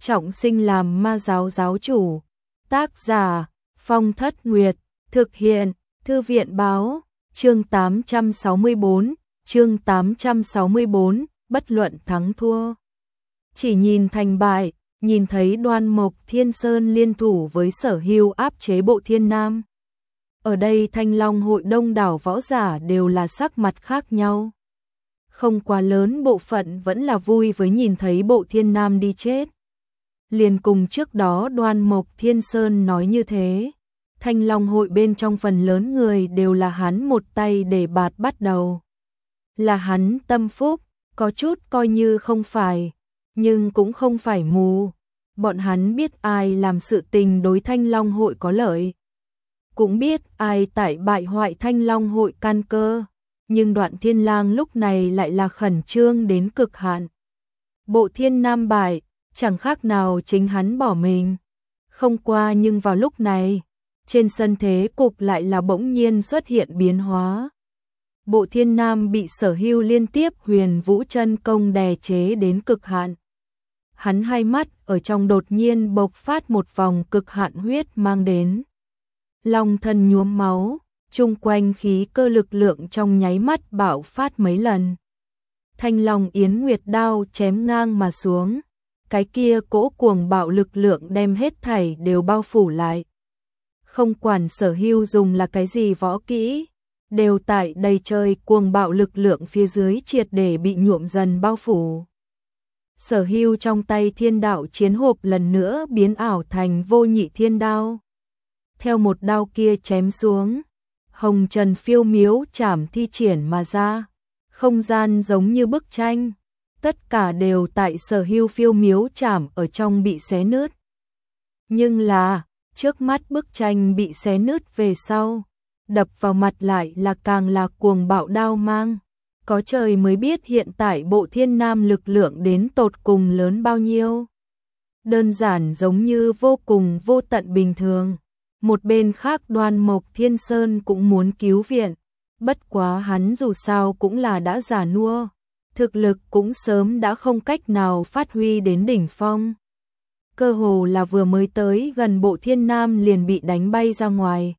trọng sinh làm ma giáo giáo chủ. Tác giả Phong Thất Nguyệt, thực hiện Thư viện báo, chương 864, bất luận thắng thua. Chỉ nhìn thành bại, nhìn thấy Đoan Mộc Thiên Sơn liên thủ với Sở Hưu áp chế Bộ Thiên Nam. Ở đây Thanh Long hội đông đảo võ giả đều là sắc mặt khác nhau. Không quá lớn bộ phận vẫn là vui với nhìn thấy Bộ Thiên Nam đi chết. Liền cùng trước đó Đoan Mộc Thiên Sơn nói như thế, Thanh Long hội bên trong phần lớn người đều là hắn một tay để bạt bắt đầu. Là hắn tâm phúc, có chút coi như không phải, nhưng cũng không phải mù. Bọn hắn biết ai làm sự tình đối Thanh Long hội có lợi, cũng biết ai tại bại hoại Thanh Long hội căn cơ, nhưng Đoạn Thiên Lang lúc này lại là khẩn trương đến cực hạn. Bộ Thiên Nam bại, chẳng khác nào chính hắn bỏ mình. Không qua nhưng vào lúc này, trên sân thế cục lại là bỗng nhiên xuất hiện biến hóa. Bộ Thiên Nam bị Sở Hưu liên tiếp Huyền Vũ chân công đè chế đến cực hạn. Hắn hai mắt ở trong đột nhiên bộc phát một vòng cực hạn huyết mang đến. Long thân nhuốm máu, chung quanh khí cơ lực lượng trong nháy mắt bạo phát mấy lần. Thanh Long Yến Nguyệt đao chém ngang mà xuống, cái kia cỗ cuồng bạo lực lượng đem hết thảy đều bao phủ lại. Không quản Sở Hưu dùng là cái gì võ kỹ, đều tại đầy trời cuồng bạo lực lượng phía dưới triệt để bị nhuộm dần bao phủ. Sở Hưu trong tay thiên đạo chiến hộp lần nữa biến ảo thành vô nhị thiên đao. Theo một đao kia chém xuống, hồng trần phiêu miếu chảm thi triển mà ra, không gian giống như bức tranh, tất cả đều tại Sở Hưu phiêu miếu chảm ở trong bị xé nứt. Nhưng là, trước mắt bức tranh bị xé nứt về sau, đập vào mặt lại là càng là cuồng bạo đao mang. Có trời mới biết hiện tại Bộ Thiên Nam lực lượng đến tột cùng lớn bao nhiêu. Đơn giản giống như vô cùng vô tận bình thường. Một bên khác Đoan Mộc Thiên Sơn cũng muốn cứu viện, bất quá hắn dù sao cũng là đã già nua, thực lực cũng sớm đã không cách nào phát huy đến đỉnh phong. Cơ hồ là vừa mới tới gần Bộ Thiên Nam liền bị đánh bay ra ngoài.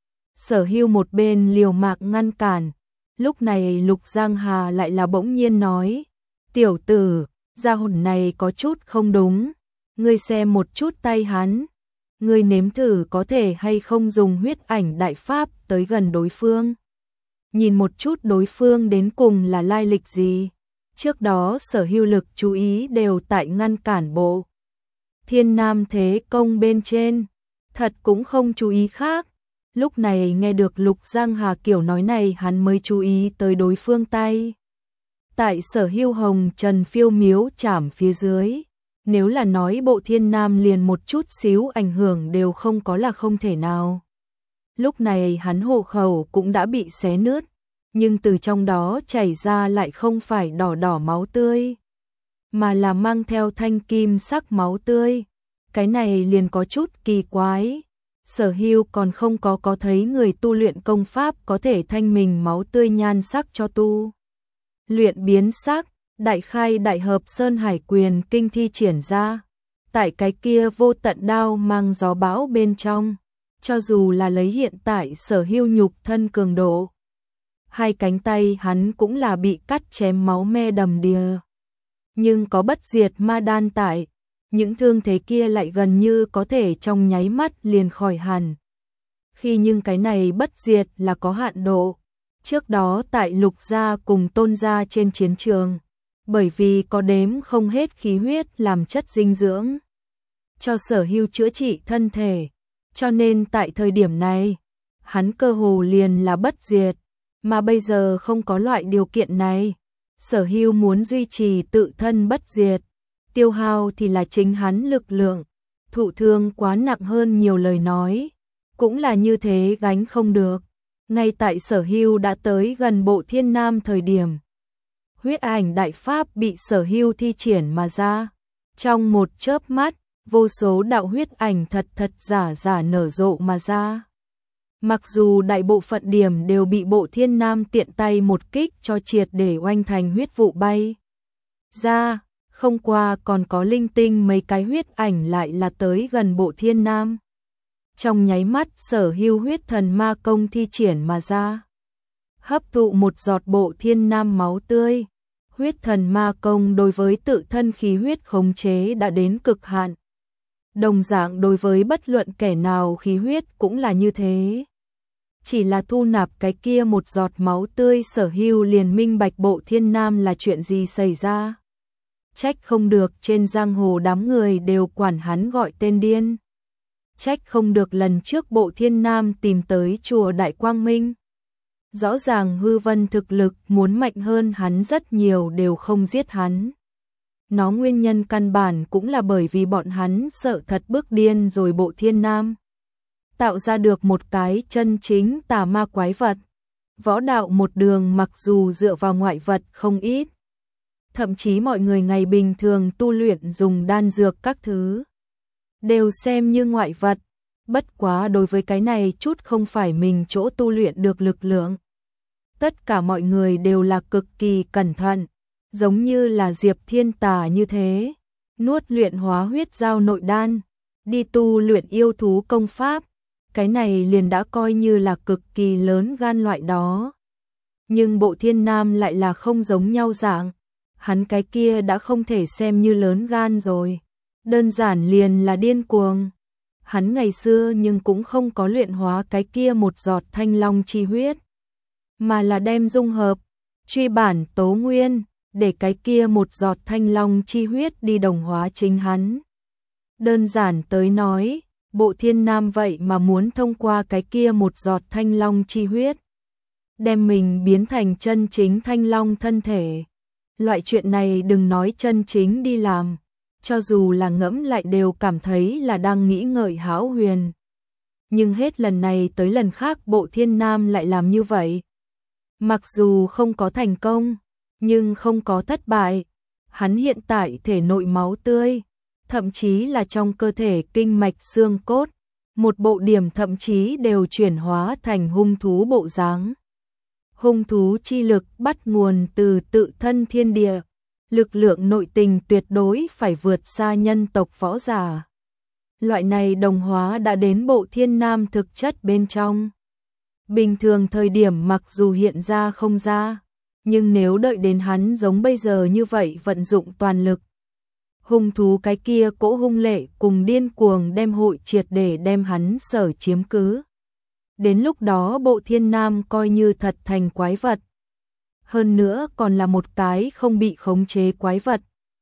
Sở Hưu một bên liều mạng ngăn cản, lúc này Lục Giang Hà lại là bỗng nhiên nói, tiểu tử, gia hồn này có chút không đúng, ngươi xem một chút tay hắn, ngươi nếm thử có thể hay không dùng huyết ảnh đại pháp tới gần đối phương. Nhìn một chút đối phương đến cùng là lai lịch gì. Trước đó Sở Hưu lực chú ý đều tại ngăn cản Bộ Thiên Nam thế công bên trên, thật cũng không chú ý khác. Lúc này nghe được Lục Giang Hà kiểu nói này hắn mới chú ý tới đối phương tay. Tại Sở Hưu hồng trần phiêu miếu chảm phía dưới, nếu là nói Bộ Thiên Nam liền một chút xíu ảnh hưởng đều không có là không thể nào. Lúc này hắn hộ khẩu cũng đã bị xé nứt, nhưng từ trong đó chảy ra lại không phải đỏ đỏ máu tươi, mà là mang theo thanh kim sắc máu tươi. Cái này liền có chút kỳ quái. Sở Hưu còn không có thấy người tu luyện công pháp có thể thanh mình máu tươi nhan sắc cho tu luyện biến sắc. Đại khai đại hợp Sơn Hải Quyền kinh thi triển ra, tại cái kia vô tận đao mang gió bão bên trong, cho dù là lấy hiện tại Sở Hưu nhục thân cường độ, hai cánh tay hắn cũng là bị cắt chém máu me đầm đìa. Nhưng có bất diệt ma đan tại, những thương thế kia lại gần như có thể trong nháy mắt liền khỏi hẳn. Khi nhưng cái này bất diệt là có hạn độ. Trước đó tại Lục gia cùng Tôn gia trên chiến trường, bởi vì có đếm không hết khí huyết làm chất dinh dưỡng cho Sở Hưu chữa trị thân thể, cho nên tại thời điểm này, hắn cơ hồ liền là bất diệt, mà bây giờ không có loại điều kiện này. Sở Hưu muốn duy trì tự thân bất diệt, tiêu hao thì là chính hắn lực lượng, thụ thương quá nặng hơn nhiều lời nói, cũng là như thế gánh không được. Ngay tại Sở Hưu đã tới gần Bộ Thiên Nam thời điểm, huyết ảnh đại pháp bị Sở Hưu thi triển mà ra. Trong một chớp mắt, vô số đạo huyết ảnh thật giả nở rộ mà ra. Mặc dù đại bộ phận điểm đều bị Bộ Thiên Nam tiện tay một kích cho triệt để oanh thành huyết vụ bay ra, Không qua còn có linh tinh mấy cái huyết ảnh lại là tới gần Bộ Thiên Nam. Trong nháy mắt Sở Hưu huyết thần ma công thi triển mà ra. Hấp thụ một giọt Bộ Thiên Nam máu tươi. Huyết thần ma công đối với tự thân khí huyết khống chế đã đến cực hạn. Đồng dạng đối với bất luận kẻ nào khí huyết cũng là như thế. Chỉ là thu nạp cái kia một giọt máu tươi Sở Hưu liền minh bạch Bộ Thiên Nam là chuyện gì xảy ra. Trách không được trên giang hồ đám người đều quản hắn gọi tên điên. Trách không được lần trước Bộ Thiên Nam tìm tới chùa Đại Quang Minh. Rõ ràng hư vân thực lực muốn mạnh hơn hắn rất nhiều đều không giết hắn. Nó nguyên nhân căn bản cũng là bởi vì bọn hắn sợ thật bước điên rồi Bộ Thiên Nam. Tạo ra được một cái chân chính tà ma quái vật. Võ đạo một đường mặc dù dựa vào ngoại vật không ít. Thậm chí mọi người ngày bình thường tu luyện dùng đan dược các thứ. Đều xem như ngoại vật. Bất quá đối với cái này chút không phải mình chỗ tu luyện được lực lượng. Tất cả mọi người đều là cực kỳ cẩn thận. Giống như là Diệp Thiên Tà như thế. Nuốt luyện hóa huyết giao nội đan. Đi tu luyện yêu thú công pháp. Cái này liền đã coi như là cực kỳ lớn gan loại đó. Nhưng Bộ Thiên Nam lại là không giống nhau dạng. Hắn cái kia đã không thể xem như lớn gan rồi. Đơn giản liền là điên cuồng. Hắn ngày xưa nhưng cũng không có luyện hóa cái kia một giọt thanh long chi huyết. Mà là đem dung hợp, truy bản tố nguyên, để cái kia một giọt thanh long chi huyết đi đồng hóa chính hắn. Đơn giản tới nói, Bộ Thiên Nam vậy mà muốn thông qua cái kia một giọt thanh long chi huyết. Đem mình biến thành chân chính thanh long thân thể. Loại chuyện này đừng nói chân chính đi làm. Cho dù là ngẫm lại đều cảm thấy là đang nghĩ ngợi hão huyền. Nhưng hết lần này tới lần khác Bộ Thiên Nam lại làm như vậy. Mặc dù không có thành công, nhưng không có thất bại. Hắn hiện tại thể nội máu tươi, thậm chí là trong cơ thể kinh mạch xương cốt, một bộ điểm thậm chí đều chuyển hóa thành hung thú bộ dáng. Hung thú chi lực bắt nguồn từ tự thân thiên địa, lực lượng nội tình tuyệt đối phải vượt xa nhân tộc võ giả. Loại này đồng hóa đã đến Bộ Thiên Nam thực chất bên trong. Bình thường thời điểm mặc dù hiện ra không ra, nhưng nếu đợi đến hắn giống bây giờ như vậy vận dụng toàn lực. Hung thú cái kia cỗ hung lệ cùng điên cuồng đem hội triệt để đem hắn sở chiếm cứ. Đến lúc đó Bộ Thiên Nam coi như thật thành quái vật. Hơn nữa còn là một cái không bị khống chế quái vật.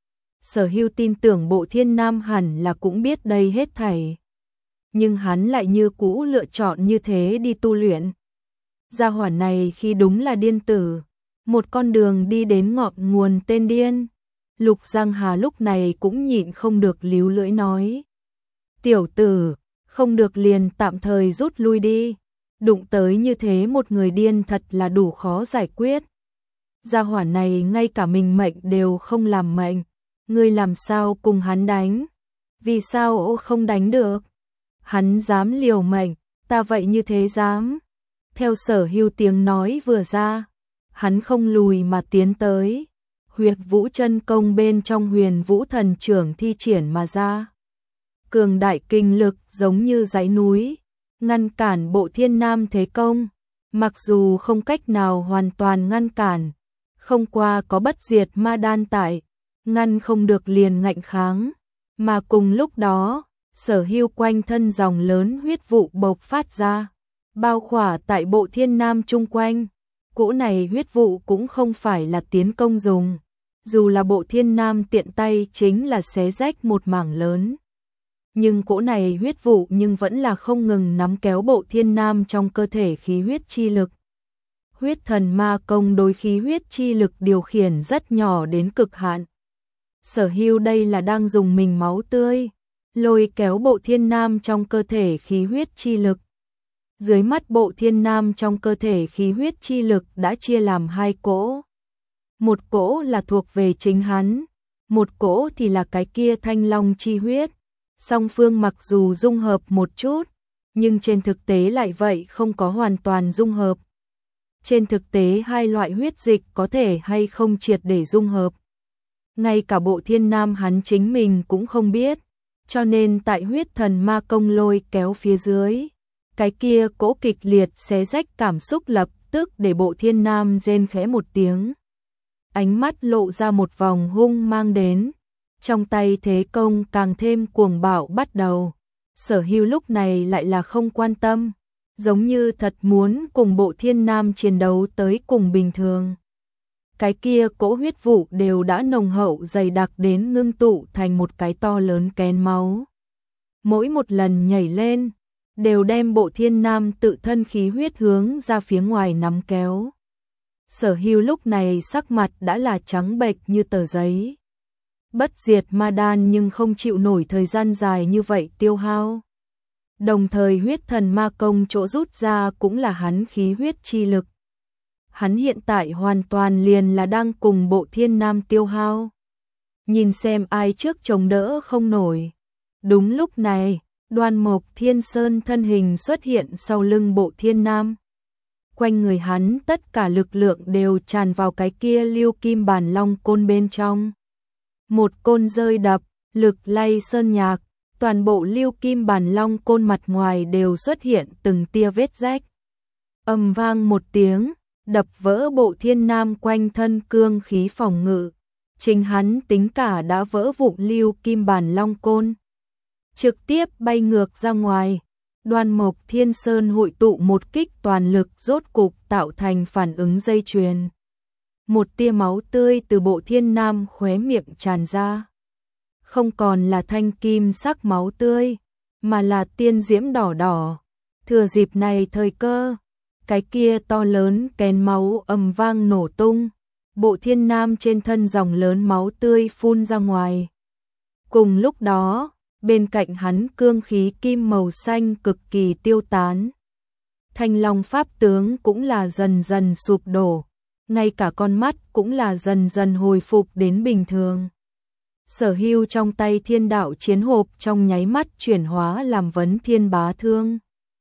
Sở Hưu tin tưởng Bộ Thiên Nam hẳn là cũng biết đây hết thảy. Nhưng hắn lại như cũ lựa chọn như thế đi tu luyện. Gia hỏa này khi đúng là điên tử. Một con đường đi đến ngọn nguồn tên điên. Lục Giang Hà lúc này cũng nhịn không được líu lưỡi nói. Tiểu tử, không được liền tạm thời rút lui đi. Đụng tới như thế một người điên thật là đủ khó giải quyết. Gia hỏa này ngay cả mình mệnh đều không làm mệnh. Ngươi làm sao cùng hắn đánh? Vì sao không đánh được? Hắn dám liều mệnh, ta vậy như thế dám. Theo Sở Hưu tiếng nói vừa ra, hắn không lùi mà tiến tới. Huyệt Vũ chân công bên trong Huyền Vũ thần trưởng thi triển mà ra. Cường đại kinh lực giống như dãy núi, ngăn cản Bộ Thiên Nam thế công. Mặc dù không cách nào hoàn toàn ngăn cản, không qua có bất diệt ma đan tại, ngăn không được liền ngạnh kháng. Mà cùng lúc đó, Sở Hưu quanh thân dòng lớn huyết vụ bộc phát ra, bao khỏa tại Bộ Thiên Nam chung quanh. Cỗ này huyết vụ cũng không phải là tiến công dùng, dù là Bộ Thiên Nam tiện tay chính là xé rách một mảng lớn. Nhưng cỗ này huyết vụ nhưng vẫn là không ngừng nắm kéo Bộ Thiên Nam trong cơ thể khí huyết chi lực. Huyết thần ma công đối khí huyết chi lực điều khiển rất nhỏ đến cực hạn. Sở Hưu đây là đang dùng mình máu tươi, lôi kéo Bộ Thiên Nam trong cơ thể khí huyết chi lực. Dưới mắt Bộ Thiên Nam trong cơ thể khí huyết chi lực đã chia làm hai cỗ. Một cỗ là thuộc về chính hắn, một cỗ thì là cái kia thanh long chi huyết. Song phương mặc dù dung hợp một chút, nhưng trên thực tế lại vậy không có hoàn toàn dung hợp. Trên thực tế hai loại huyết dịch có thể hay không triệt để dung hợp. ngay cả Bộ Thiên Nam hắn chính mình cũng không biết, cho nên tại huyết thần ma công lôi kéo phía dưới, cái kia cỗ kịch liệt xé rách cảm xúc lập tức để Bộ Thiên Nam rên khẽ một tiếng. Ánh mắt lộ ra một vòng hung mang đến, trong tay thế công càng thêm cuồng bạo bắt đầu. Sở Hưu lúc này lại là không quan tâm, giống như thật muốn cùng Bộ Thiên Nam chiến đấu tới cùng bình thường. Cái kia cỗ huyết vụ đều đã nồng hậu dày đặc đến ngưng tụ thành một cái to lớn kén máu. Mỗi một lần nhảy lên, đều đem Bộ Thiên Nam tự thân khí huyết hướng ra phía ngoài nắm kéo. Sở Hưu lúc này sắc mặt đã là trắng bệch như tờ giấy. Bất diệt ma đan nhưng không chịu nổi thời gian dài như vậy tiêu hao. Đồng thời huyết thần ma công chỗ rút ra cũng là hắn khí huyết chi lực. Hắn hiện tại hoàn toàn liền là đang cùng Bộ Thiên Nam tiêu hao. Nhìn xem ai trước chống đỡ không nổi. Đúng lúc này, Đoan Mộc Thiên Sơn thân hình xuất hiện sau lưng Bộ Thiên Nam. Quanh người hắn tất cả lực lượng đều tràn vào cái kia lưu kim bản long côn bên trong. Một côn rơi đập, lực lay sơn nhạc, toàn bộ lưu kim bản long côn mặt ngoài đều xuất hiện từng tia vết rách. Ầm vang một tiếng, đập vỡ Bộ Thiên Nam quanh thân cương khí phòng ngự. Chính hắn tính cả đã vỡ vụn lưu kim bản long côn, trực tiếp bay ngược ra ngoài. Đoan Mộc Thiên Sơn hội tụ một kích toàn lực rốt cục tạo thành phản ứng dây chuyền. Một tia máu tươi từ Bộ Thiên Nam khóe miệng tràn ra. Không còn là thanh kim sắc máu tươi, mà là tiên diễm đỏ đỏ. Thừa dịp này thời cơ, cái kia to lớn kén máu ầm vang nổ tung. Bộ Thiên Nam trên thân dòng lớn máu tươi phun ra ngoài. Cùng lúc đó, bên cạnh hắn cương khí kim màu xanh cực kỳ tiêu tán. Thanh Long pháp tướng cũng là dần dần sụp đổ, ngay cả con mắt cũng là dần dần hồi phục đến bình thường. Sở Hưu trong tay thiên đạo chiến hộp trong nháy mắt chuyển hóa làm vấn thiên bá thương.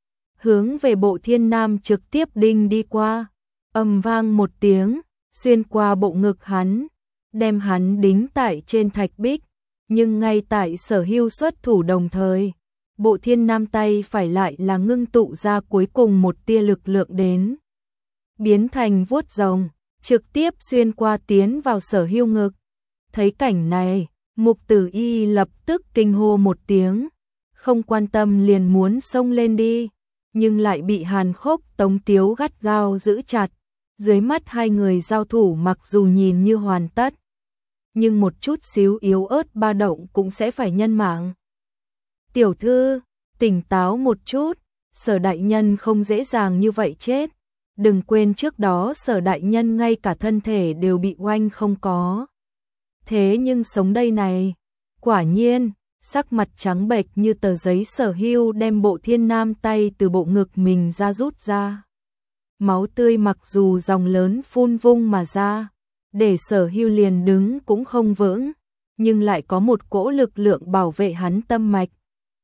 Hướng về Bộ Thiên Nam trực tiếp đinh đi qua, ầm vang một tiếng, xuyên qua bộ ngực hắn, đem hắn đính tại trên thạch bích. Nhưng ngay tại Sở Hưu xuất thủ đồng thời, Bộ Thiên Nam tay phải lại là ngưng tụ ra cuối cùng một tia lực lượng đến. Biến thành vuốt rồng, trực tiếp xuyên qua tiến vào Sở Hưu ngực. Thấy cảnh này, Mục Tử Y lập tức kinh hô một tiếng, không quan tâm liền muốn xông lên đi, nhưng lại bị Hàn Khốc Tống Tiếu gắt gao giữ chặt. Dưới mắt hai người giao thủ mặc dù nhìn như hoàn tất, nhưng một chút xíu yếu ớt ba động cũng sẽ phải nhân mạng. Tiểu thư, tỉnh táo một chút, Sở đại nhân không dễ dàng như vậy chết. Đừng quên trước đó Sở đại nhân ngay cả thân thể đều bị oanh không có. Thế nhưng sống đây này, quả nhiên, sắc mặt trắng bệch như tờ giấy Sở Hưu đem Bộ Thiên Nam tay từ bộ ngực mình ra rút ra. Máu tươi mặc dù dòng lớn phun vung mà ra, để Sở Hưu liền đứng cũng không vững, nhưng lại có một cỗ lực lượng bảo vệ hắn tâm mạch,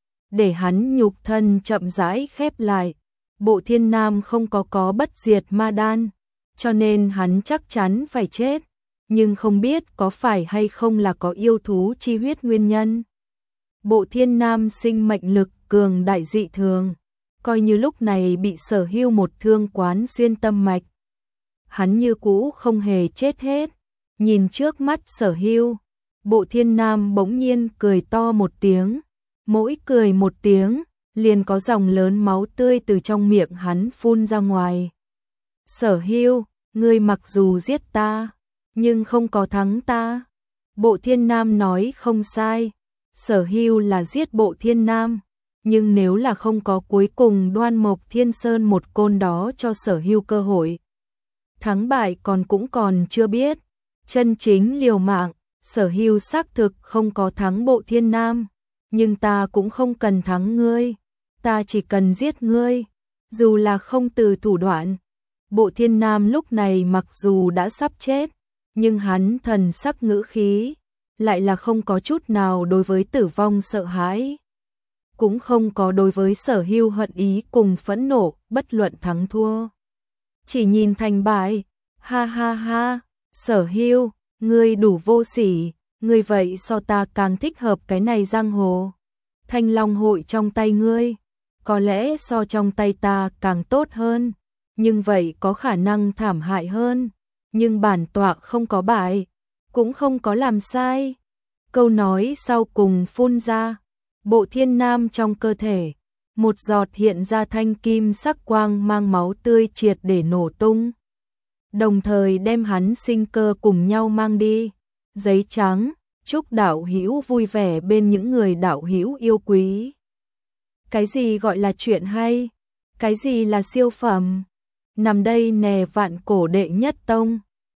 để hắn nhục thân chậm rãi khép lại. Bộ Thiên Nam không có bất diệt ma đan, cho nên hắn chắc chắn phải chết, nhưng không biết có phải hay không là có yêu thú chi huyết nguyên nhân. Bộ Thiên Nam sinh mệnh lực cường đại dị thường, coi như lúc này bị Sở Hưu một thương quán xuyên tâm mạch, hắn như cũ không hề chết hết. Nhìn trước mắt Sở Hưu, Bộ Thiên Nam bỗng nhiên cười to một tiếng, mỗi cười một tiếng, liền có dòng lớn máu tươi từ trong miệng hắn phun ra ngoài. Sở Hưu, ngươi mặc dù giết ta, nhưng không có thắng ta. Bộ Thiên Nam nói không sai, Sở Hưu là giết Bộ Thiên Nam, nhưng nếu là không có cuối cùng Đoan Mộc Thiên Sơn một côn đó cho Sở Hưu cơ hội, thắng bại cũng còn chưa biết. Chân chính liều mạng, Sở Hưu xác thực không có thắng Bộ Thiên Nam, nhưng ta cũng không cần thắng ngươi, ta chỉ cần giết ngươi, dù là không từ thủ đoạn. Bộ Thiên Nam lúc này mặc dù đã sắp chết, nhưng hắn thần sắc ngữ khí lại là không có chút nào đối với tử vong sợ hãi, cũng không có đối với Sở Hưu hận ý cùng phẫn nộ, bất luận thắng thua, chỉ nhìn thành bại. Ha ha ha, Sở Hưu, ngươi đủ vô sỉ, ngươi vậy so ta càng thích hợp cái này giang hồ. Thanh Long hội trong tay ngươi, có lẽ so trong tay ta càng tốt hơn, nhưng vậy có khả năng thảm hại hơn, nhưng bản tọa không có bại, cũng không có làm sai. Câu nói sau cùng phun ra, bộ thiên nam trong cơ thể, một giọt hiện ra thanh kim sắc quang mang máu tươi triệt để nổ tung, đồng thời đem hắn sinh cơ cùng nhau mang đi. Giấy trắng, chúc đạo hữu vui vẻ bên những người đạo hữu yêu quý. Cái gì gọi là chuyện hay? Cái gì là siêu phẩm? Nằm đây nè vạn cổ đệ nhất tông.